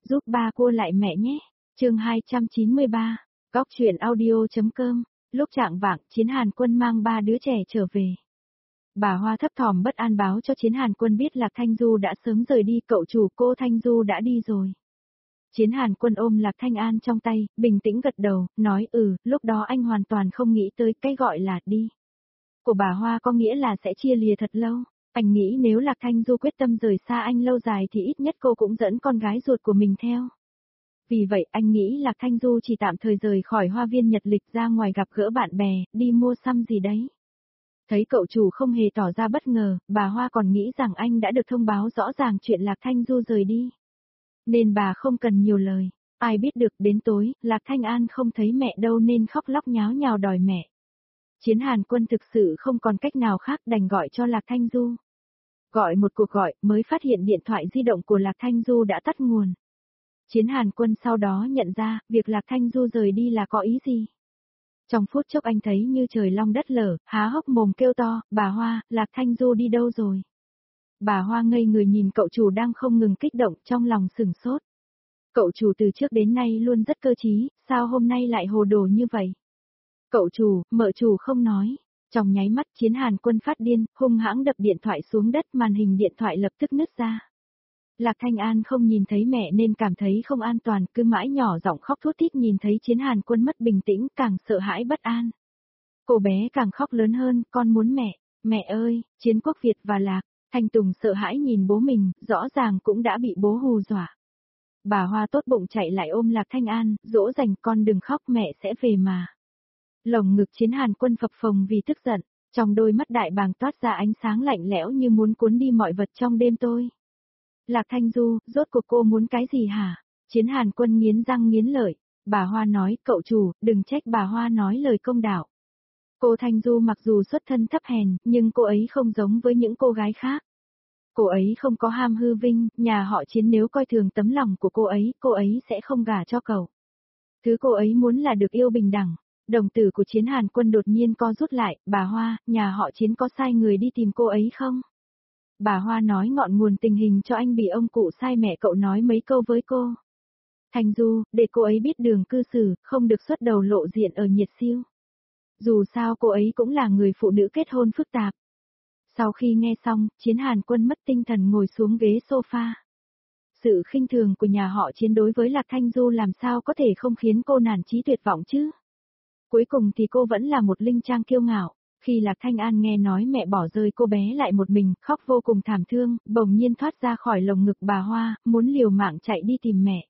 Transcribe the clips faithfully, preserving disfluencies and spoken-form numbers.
giúp ba cua lại mẹ nhé. Chương hai trăm chín mươi ba, Góc truyện audio.com. Lúc trạng vạng, Chiến Hàn Quân mang ba đứa trẻ trở về. Bà Hoa thấp thỏm bất an báo cho Chiến Hàn Quân biết Lạc Thanh Du đã sớm rời đi, cậu chủ cô Thanh Du đã đi rồi. Chiến Hàn Quân ôm Lạc Thanh An trong tay, bình tĩnh gật đầu, nói ừ, lúc đó anh hoàn toàn không nghĩ tới cái gọi là đi. Của bà Hoa có nghĩa là sẽ chia lìa thật lâu. Anh nghĩ nếu Lạc Thanh Du quyết tâm rời xa anh lâu dài thì ít nhất cô cũng dẫn con gái ruột của mình theo. Vì vậy anh nghĩ Lạc Thanh Du chỉ tạm thời rời khỏi hoa viên Nhật Lịch ra ngoài gặp gỡ bạn bè, đi mua xăm gì đấy. Thấy cậu chủ không hề tỏ ra bất ngờ, bà Hoa còn nghĩ rằng anh đã được thông báo rõ ràng chuyện Lạc Thanh Du rời đi. Nên bà không cần nhiều lời. Ai biết được đến tối, Lạc Thanh An không thấy mẹ đâu nên khóc lóc nháo nhào đòi mẹ. Chiến Hàn Quân thực sự không còn cách nào khác đành gọi cho Lạc Thanh Du. Gọi một cuộc gọi mới phát hiện điện thoại di động của Lạc Thanh Du đã tắt nguồn. Chiến Hàn Quân sau đó nhận ra, việc Lạc Thanh Du rời đi là có ý gì. Trong phút chốc anh thấy như trời long đất lở, há hốc mồm kêu to, bà Hoa, Lạc Thanh Du đi đâu rồi? Bà Hoa ngây người nhìn cậu chủ đang không ngừng kích động trong lòng sửng sốt. Cậu chủ từ trước đến nay luôn rất cơ trí, sao hôm nay lại hồ đồ như vậy? Cậu chủ, mợ chủ không nói. Trong nháy mắt Chiến Hàn Quân phát điên, hung hãng đập điện thoại xuống đất, màn hình điện thoại lập tức nứt ra. Lạc Thanh An không nhìn thấy mẹ nên cảm thấy không an toàn, cứ mãi nhỏ giọng khóc thút thít, nhìn thấy Chiến Hàn Quân mất bình tĩnh càng sợ hãi bất an. Cô bé càng khóc lớn hơn, con muốn mẹ, mẹ ơi, Chiến Quốc Việt và Lạc. Thanh Tùng sợ hãi nhìn bố mình, rõ ràng cũng đã bị bố hù dọa. Bà Hoa tốt bụng chạy lại ôm Lạc Thanh An, dỗ dành, con đừng khóc, mẹ sẽ về mà. Lồng ngực Chiến Hàn Quân phập phồng vì tức giận, trong đôi mắt đại bàng toát ra ánh sáng lạnh lẽo như muốn cuốn đi mọi vật trong đêm tối. Lạc Thanh Du, rốt cuộc cô muốn cái gì hả? Chiến Hàn Quân nghiến răng nghiến lợi. Bà Hoa nói, cậu chủ, đừng trách bà Hoa nói lời công đạo. Cô Thanh Du mặc dù xuất thân thấp hèn, nhưng cô ấy không giống với những cô gái khác. Cô ấy không có ham hư vinh, nhà họ Chiến nếu coi thường tấm lòng của cô ấy, cô ấy sẽ không gả cho cậu. Thứ cô ấy muốn là được yêu bình đẳng. Đồng tử của Chiến Hàn Quân đột nhiên co rút lại, bà Hoa, nhà họ Chiến có sai người đi tìm cô ấy không? Bà Hoa nói ngọn nguồn tình hình cho anh, bị ông cụ sai mẹ cậu nói mấy câu với cô. Thanh Du, để cô ấy biết đường cư xử, không được xuất đầu lộ diện ở Nhiệt Siêu. Dù sao cô ấy cũng là người phụ nữ kết hôn phức tạp. Sau khi nghe xong, Chiến Hàn Quân mất tinh thần ngồi xuống ghế sofa. Sự khinh thường của nhà họ Chiến đối với Lạc Thanh Du làm sao có thể không khiến cô nản chí tuyệt vọng chứ? Cuối cùng thì cô vẫn là một linh trang kiêu ngạo. Khi Lạc Thanh An nghe nói mẹ bỏ rơi cô bé lại một mình, khóc vô cùng thảm thương, bỗng nhiên thoát ra khỏi lồng ngực bà Hoa, muốn liều mạng chạy đi tìm mẹ.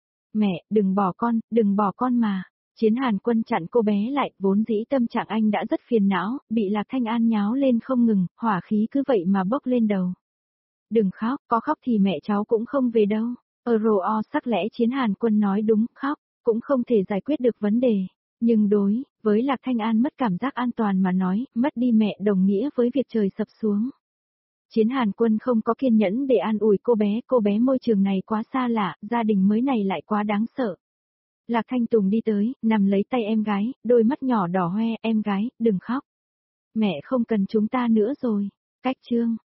Mẹ, đừng bỏ con, đừng bỏ con mà. Chiến Hàn Quân chặn cô bé lại, vốn dĩ tâm trạng anh đã rất phiền não, bị Lạc Thanh An nháo lên không ngừng, hỏa khí cứ vậy mà bốc lên đầu. Đừng khóc, có khóc thì mẹ cháu cũng không về đâu. Ờ rồ o sắc lẽ Chiến Hàn Quân nói đúng, khóc, cũng không thể giải quyết được vấn đề. Nhưng đối với Lạc Thanh An mất cảm giác an toàn mà nói, mất đi mẹ đồng nghĩa với việc trời sập xuống. Chiến Hàn Quân không có kiên nhẫn để an ủi cô bé, cô bé môi trường này quá xa lạ, gia đình mới này lại quá đáng sợ. Lạc Thanh Tùng đi tới, nằm lấy tay em gái, đôi mắt nhỏ đỏ hoe, em gái, đừng khóc. Mẹ không cần chúng ta nữa rồi. Cách chương.